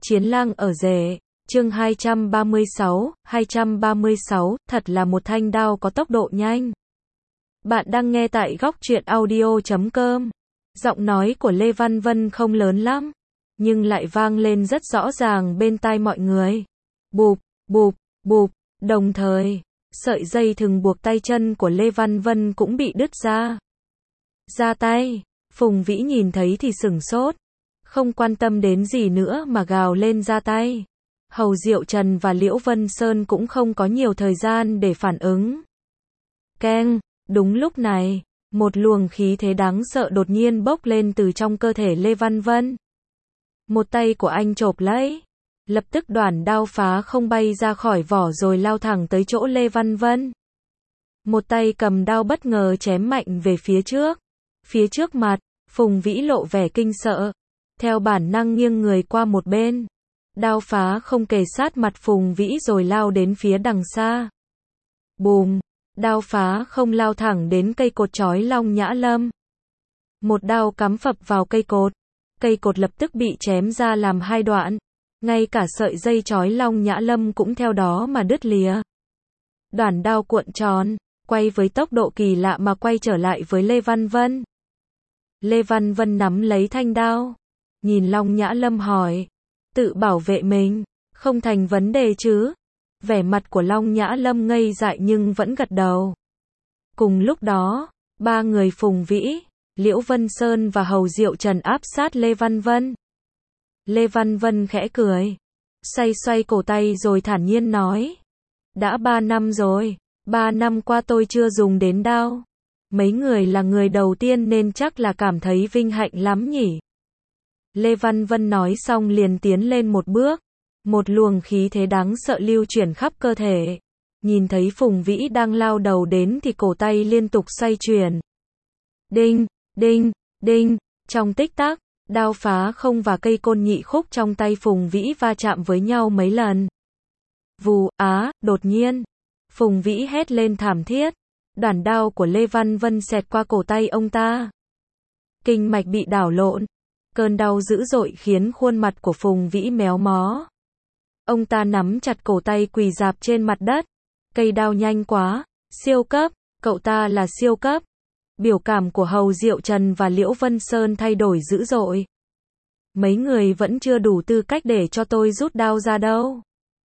Chiến lang ở rể, chương 236, thật là một thanh đao có tốc độ nhanh. Bạn đang nghe tại góc truyện audio.com. Giọng nói của Lê Văn Vân không lớn lắm, nhưng lại vang lên rất rõ ràng bên tai mọi người. Bụp, bụp, bụp, đồng thời, sợi dây thừng buộc tay chân của Lê Văn Vân cũng bị đứt ra. Ra tay, Phùng Vĩ nhìn thấy thì sửng sốt, không quan tâm đến gì nữa mà gào lên ra tay. Hầu Diệu Trần và Liễu Vân Sơn cũng không có nhiều thời gian để phản ứng. Keng, đúng lúc này, một luồng khí thế đáng sợ đột nhiên bốc lên từ trong cơ thể Lê Văn Vân. Một tay của anh chộp lấy, lập tức đoản đao phá không bay ra khỏi vỏ rồi lao thẳng tới chỗ Lê Văn Vân. Một tay cầm đao bất ngờ chém mạnh về phía trước. Phía trước mặt, Phùng Vĩ lộ vẻ kinh sợ, theo bản năng nghiêng người qua một bên. Đao phá không kề sát mặt Phùng Vĩ rồi lao đến phía đằng xa. Bùm, đao phá không lao thẳng đến cây cột chói Long Nhã Lâm. Một đao cắm phập vào cây cột lập tức bị chém ra làm hai đoạn, ngay cả sợi dây chói Long Nhã Lâm cũng theo đó mà đứt lìa. Đoản đao cuộn tròn, quay với tốc độ kỳ lạ mà quay trở lại với Lê Văn Vân. Lê Văn Vân nắm lấy thanh đao, nhìn Long Nhã Lâm hỏi, tự bảo vệ mình, không thành vấn đề chứ? Vẻ mặt của Long Nhã Lâm ngây dại nhưng vẫn gật đầu. Cùng lúc đó, ba người Phùng Vĩ, Liễu Vân Sơn và Hầu Diệu Trần áp sát Lê Văn Vân. Lê Văn Vân khẽ cười, xoay cổ tay rồi thản nhiên nói, đã 3 năm rồi, 3 năm qua tôi chưa dùng đến đao. Mấy người là người đầu tiên nên chắc là cảm thấy vinh hạnh lắm nhỉ. Lê Văn Vân nói xong liền tiến lên một bước. Một luồng khí thế đáng sợ lưu chuyển khắp cơ thể. Nhìn thấy Phùng Vĩ đang lao đầu đến thì cổ tay liên tục xoay chuyển. Đinh, đinh, đinh, trong tích tắc, đao phá không và cây côn nhị khúc trong tay Phùng Vĩ va chạm với nhau mấy lần. Vù, đột nhiên, Phùng Vĩ hét lên thảm thiết. Đoản đao của Lê Văn Vân xẹt qua cổ tay ông ta. Kinh mạch bị đảo lộn. Cơn đau dữ dội khiến khuôn mặt của Phùng Vĩ méo mó. Ông ta nắm chặt cổ tay quỳ rạp trên mặt đất. Cây đao nhanh quá, siêu cấp, cậu ta là siêu cấp. Biểu cảm của Hầu Diệu Trần và Liễu Vân Sơn thay đổi dữ dội. Mấy người vẫn chưa đủ tư cách để cho tôi rút đao ra đâu.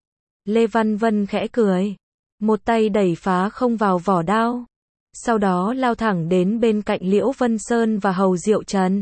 Lê Văn Vân khẽ cười. Một tay đẩy phá không vào vỏ đao. Sau đó lao thẳng đến bên cạnh Liễu Vân Sơn và Hầu Diệu Trần.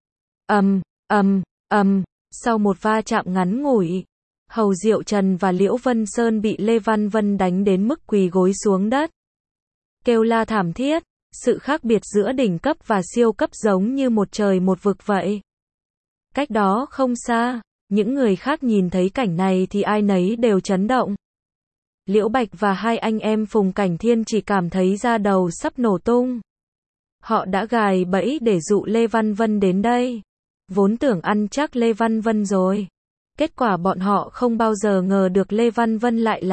Sau một va chạm ngắn ngủi, Hầu Diệu Trần và Liễu Vân Sơn bị Lê Văn Vân đánh đến mức quỳ gối xuống đất. Kêu la thảm thiết, sự khác biệt giữa đỉnh cấp và siêu cấp giống như một trời một vực vậy. Cách đó không xa, những người khác nhìn thấy cảnh này thì ai nấy đều chấn động. Liễu Bạch và hai anh em Phùng Cảnh Thiên chỉ cảm thấy da đầu sắp nổ tung. Họ đã gài bẫy để dụ Lê Văn Vân đến đây. Vốn tưởng ăn chắc Lê Văn Vân rồi. Kết quả bọn họ không bao giờ ngờ được Lê Văn Vân lại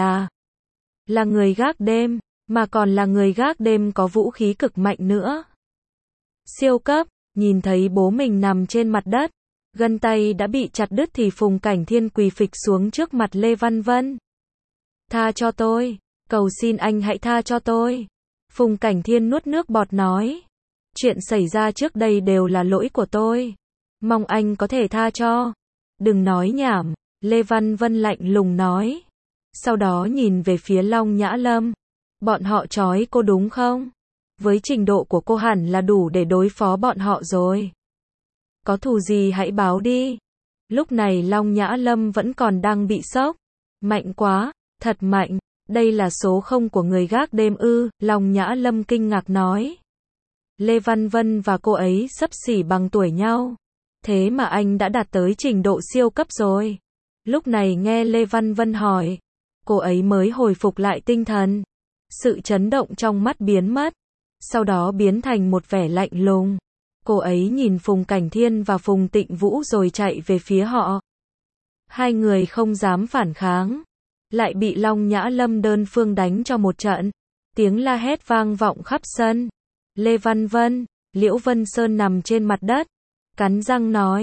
là người gác đêm, mà còn là người gác đêm có vũ khí cực mạnh nữa. Siêu cấp, nhìn thấy bố mình nằm trên mặt đất, gân tay đã bị chặt đứt thì Phùng Cảnh Thiên quỳ phịch xuống trước mặt Lê Văn Vân. Tha cho tôi, cầu xin anh hãy tha cho tôi. Phùng Cảnh Thiên nuốt nước bọt nói. Chuyện xảy ra trước đây đều là lỗi của tôi. Mong anh có thể tha cho. Đừng nói nhảm, Lê Văn Vân lạnh lùng nói. Sau đó nhìn về phía Long Nhã Lâm. Bọn họ trói cô đúng không? Với trình độ của cô hẳn là đủ để đối phó bọn họ rồi. Có thù gì hãy báo đi. Lúc này Long Nhã Lâm vẫn còn đang bị sốc. Mạnh quá. Thật mạnh, đây là số không của người gác đêm ư, Long Nhã Lâm kinh ngạc nói. Lê Văn Vân và cô ấy xấp xỉ bằng tuổi nhau. Thế mà anh đã đạt tới trình độ siêu cấp rồi. Lúc này nghe Lê Văn Vân hỏi, cô ấy mới hồi phục lại tinh thần. Sự chấn động trong mắt biến mất, sau đó biến thành một vẻ lạnh lùng. Cô ấy nhìn Phùng Cảnh Thiên và Phùng Tịnh Vũ rồi chạy về phía họ. Hai người không dám phản kháng. Lại bị Long Nhã Lâm đơn phương đánh cho một trận. Tiếng la hét vang vọng khắp sân. Lê Văn Vân, Liễu Vân Sơn nằm trên mặt đất, cắn răng nói,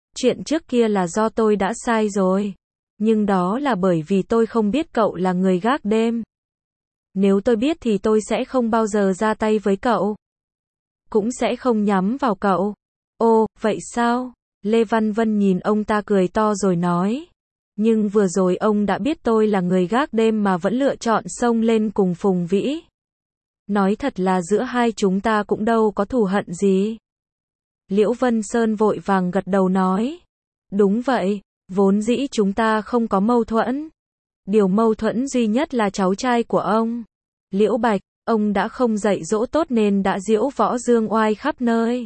Chuyện trước kia là do tôi đã sai rồi. Nhưng đó là bởi vì tôi không biết cậu là người gác đêm. Nếu tôi biết thì tôi sẽ không bao giờ ra tay với cậu. Cũng sẽ không nhắm vào cậu. Ồ, vậy sao? Lê Văn Vân nhìn ông ta cười to rồi nói. Nhưng vừa rồi ông đã biết tôi là người gác đêm mà vẫn lựa chọn xông lên cùng Phùng Vĩ. Nói thật là giữa hai chúng ta cũng đâu có thù hận gì. Liễu Vân Sơn vội vàng gật đầu nói. Đúng vậy, vốn dĩ chúng ta không có mâu thuẫn. Điều mâu thuẫn duy nhất là cháu trai của ông. Liễu Bạch, ông đã không dạy dỗ tốt nên đã diễu võ dương oai khắp nơi.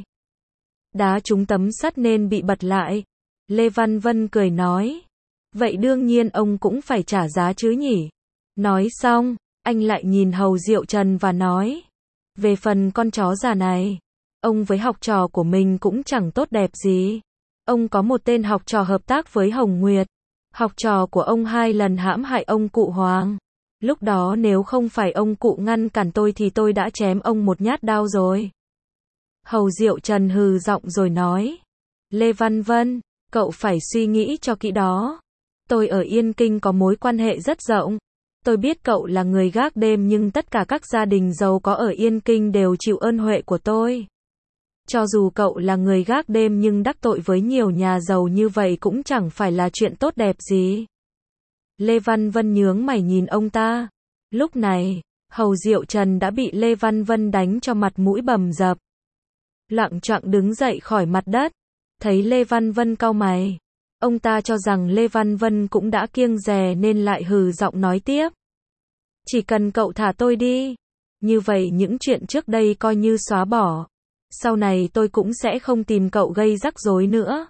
Đá trúng tấm sắt nên bị bật lại. Lê Văn Vân cười nói. Vậy đương nhiên ông cũng phải trả giá chứ nhỉ. Nói xong, anh lại nhìn Hầu Diệu Trần và nói. Về phần con chó già này, ông với học trò của mình cũng chẳng tốt đẹp gì. Ông có một tên học trò hợp tác với Hồng Nguyệt. Học trò của ông 2 lần hãm hại ông cụ Hoàng. Lúc đó nếu không phải ông cụ ngăn cản tôi thì tôi đã chém ông một nhát đao rồi. Hầu Diệu Trần hừ giọng rồi nói. Lê Văn Vân, cậu phải suy nghĩ cho kỹ đó. Tôi ở Yên Kinh có mối quan hệ rất rộng. Tôi biết cậu là người gác đêm nhưng tất cả các gia đình giàu có ở Yên Kinh đều chịu ơn huệ của tôi. Cho dù cậu là người gác đêm nhưng đắc tội với nhiều nhà giàu như vậy cũng chẳng phải là chuyện tốt đẹp gì. Lê Văn Vân nhướng mày nhìn ông ta. Lúc này, Hầu Diệu Trần đã bị Lê Văn Vân đánh cho mặt mũi bầm dập. Loạng choạng đứng dậy khỏi mặt đất. Thấy Lê Văn Vân cau mày. Ông ta cho rằng Lê Văn Vân cũng đã kiêng dè nên lại hừ giọng nói tiếp. Chỉ cần cậu thả tôi đi. Như vậy những chuyện trước đây coi như xóa bỏ. Sau này tôi cũng sẽ không tìm cậu gây rắc rối nữa.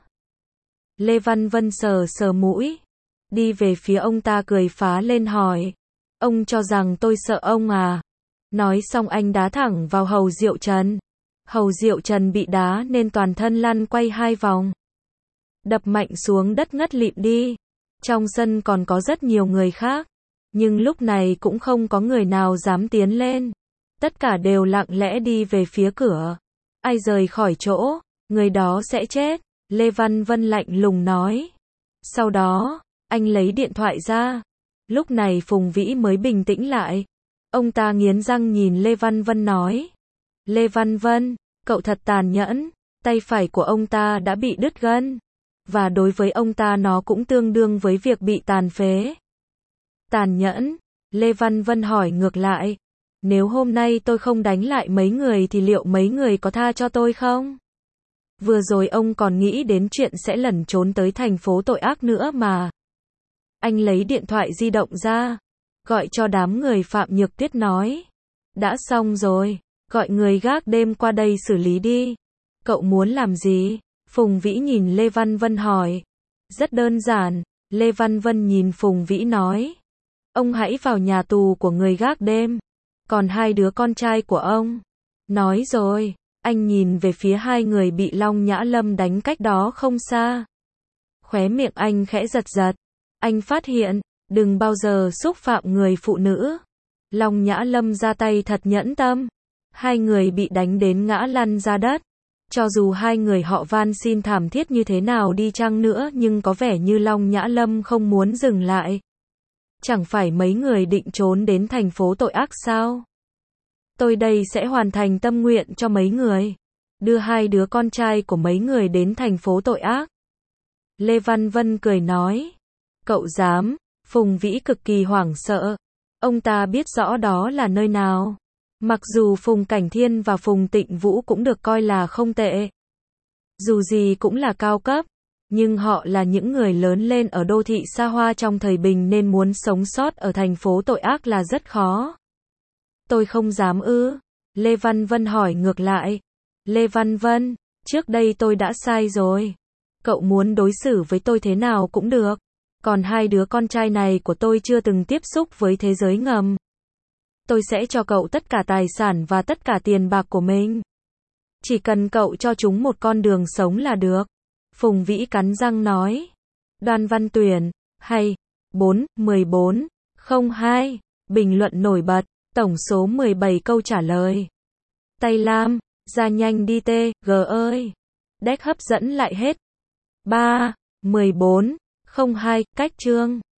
Lê Văn Vân sờ sờ mũi. Đi về phía ông ta cười phá lên hỏi. Ông cho rằng tôi sợ ông à? Nói xong anh đá thẳng vào Hầu Diệu Trần. Hầu Diệu Trần bị đá nên toàn thân lăn quay 2 vòng. Đập mạnh xuống đất ngất lịm đi. Trong sân còn có rất nhiều người khác. Nhưng lúc này cũng không có người nào dám tiến lên. Tất cả đều lặng lẽ đi về phía cửa. Ai rời khỏi chỗ, người đó sẽ chết. Lê Văn Vân lạnh lùng nói. Sau đó, anh lấy điện thoại ra. Lúc này Phùng Vĩ mới bình tĩnh lại. Ông ta nghiến răng nhìn Lê Văn Vân nói. Lê Văn Vân, cậu thật tàn nhẫn. Tay phải của ông ta đã bị đứt gân. Và đối với ông ta nó cũng tương đương với việc bị tàn phế. Tàn nhẫn? Lê Văn Vân hỏi ngược lại. Nếu hôm nay tôi không đánh lại mấy người thì liệu mấy người có tha cho tôi không? Vừa rồi ông còn nghĩ đến chuyện sẽ lẩn trốn tới thành phố tội ác nữa mà. Anh lấy điện thoại di động ra. Gọi cho đám người Phạm Nhược Tuyết nói. Đã xong rồi. Gọi người gác đêm qua đây xử lý đi. Cậu muốn làm gì? Phùng Vĩ nhìn Lê Văn Vân hỏi. Rất đơn giản. Lê Văn Vân nhìn Phùng Vĩ nói. Ông hãy vào nhà tù của người gác đêm. Còn 2 đứa con trai của ông. Nói rồi. Anh nhìn về phía 2 người bị Long Nhã Lâm đánh cách đó không xa. Khóe miệng anh khẽ giật giật. Anh phát hiện, đừng bao giờ xúc phạm người phụ nữ. Long Nhã Lâm ra tay thật nhẫn tâm. 2 người bị đánh đến ngã lăn ra đất. Cho dù 2 người họ van xin thảm thiết như thế nào đi chăng nữa nhưng có vẻ như Long Nhã Lâm không muốn dừng lại. Chẳng phải mấy người định trốn đến thành phố tội ác sao? Tôi đây sẽ hoàn thành tâm nguyện cho mấy người. Đưa 2 đứa con trai của mấy người đến thành phố tội ác. Lê Văn Vân cười nói. Cậu dám? Phùng Vĩ cực kỳ hoảng sợ. Ông ta biết rõ đó là nơi nào. Mặc dù Phùng Cảnh Thiên và Phùng Tịnh Vũ cũng được coi là không tệ. Dù gì cũng là cao cấp. Nhưng họ là những người lớn lên ở đô thị xa hoa trong thời bình nên muốn sống sót ở thành phố tội ác là rất khó. Tôi không dám ư? Lê Văn Vân hỏi ngược lại. Lê Văn Vân, trước đây tôi đã sai rồi. Cậu muốn đối xử với tôi thế nào cũng được. Còn 2 đứa con trai này của tôi chưa từng tiếp xúc với thế giới ngầm. Tôi sẽ cho cậu tất cả tài sản và tất cả tiền bạc của mình. Chỉ cần cậu cho chúng một con đường sống là được. Phùng Vĩ cắn răng nói. Đoàn Văn Tuyển, hay, 4-14-02, bình luận nổi bật, tổng số 17 câu trả lời. Tay Lam, ra nhanh đi tê, g ơi. Deck hấp dẫn lại hết. 3. 14. 02. Cách chương